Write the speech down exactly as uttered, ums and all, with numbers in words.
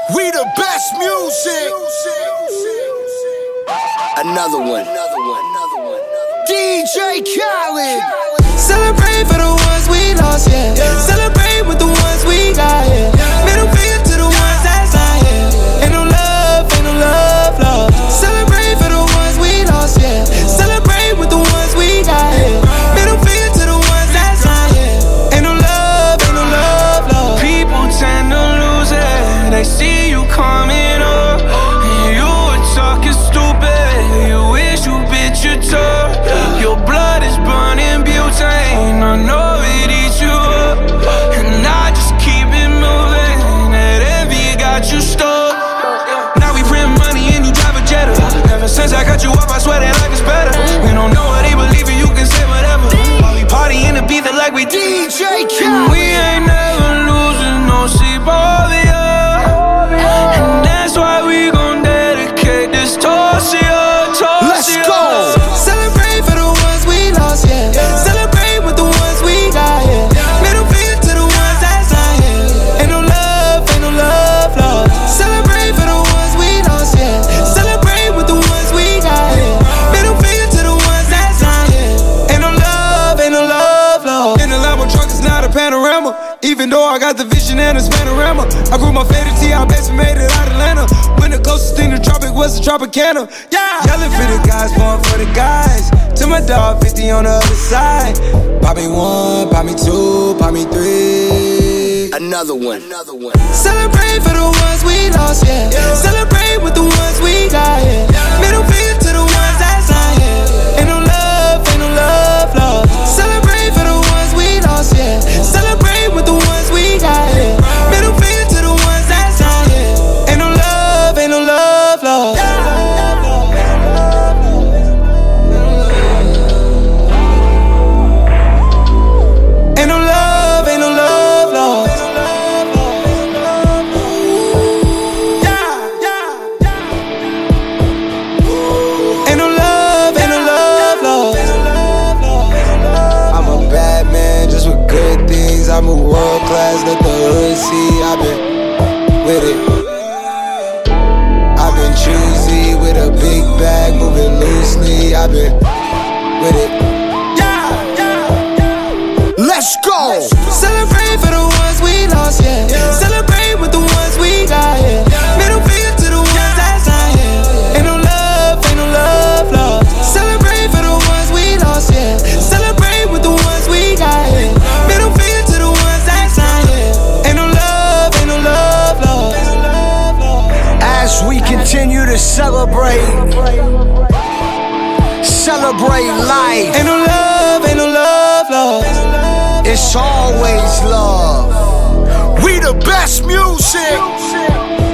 We the best music. Another one. D J Khaled. Celebrate for the ones we lost, yeah. Celebrate with the ones we got, yeah. Middle finger to the ones that's not here. Ain't no love, ain't no love, love. Celebrate for the ones we lost, yeah. Celebrate with the ones we got, yeah. Middle finger to the ones that's not here. Ain't no love, ain't no love, love. People tend to lose it. They see you coming up, and you were talking stupid. You wish you bit your toe. Your blood is burning butane. I know it eats you up, and I just keep it moving. That envy got you stuck. Now we print money and you drive a Jetta. Ever since I got you up, I swear that life is better. We don't know what they believe in, you can say whatever. While we party in the beat that like we D J Khaled. We ain't never losing no sleep over ya. And that's why we gon' dedicate this toast to ya, toast Let's to ya. go. Celebrate for the ones we lost, yeah. Celebrate with the ones we got, yeah. Middle finger to the ones that's not here. Ain't no love, ain't no love, love. Celebrate for the ones we lost, yeah. Celebrate with the ones we got, yeah. Middle finger to the ones that's not here. Ain't no love, ain't no love, love. In the Lambo truck, it's not a panorama. Even though I got the vision and it's panorama. I grew my favorite T, I basically made it out of Atlanta. When the closest thing to tropic was the Tropicana. Yeah, yelling for the guys, born for the guys. To my dog, fifty on the other side. Pop me one, pop me two, pop me three. Another one. Another one. Celebrate for the ones we lost, yeah. Celebrate with the ones we got, yeah. Middle finger to the ones that's not here. Ain't no love, ain't no love, love. Celebrate for the ones we lost, yeah. Celebrate with the ones we got, yeah. Middle finger to the ones that's not here. Ain't no love, ain't no love, love. Ain't no love, ain't no love, love. Ain't no love, ain't no love, love. I'm a bad man, just with good things. I'm a world class, let the hood see. I've been with it. I've been choosy with a big bag, moving loosely. I've been with it. Let's go. Celebrate for the ones we lost, yeah. Celebrate with the ones we got, yeah. Middle finger to the ones that's not here. Ain't no love, ain't no love, love. Celebrate for the ones we lost, yeah. Celebrate with the ones we got, yeah. Middle finger to the ones that's not here. Ain't no love, ain't no love, love. As we continue to celebrate, celebrate life. Ain't no love, ain't no love, love. It's always love. We the best music.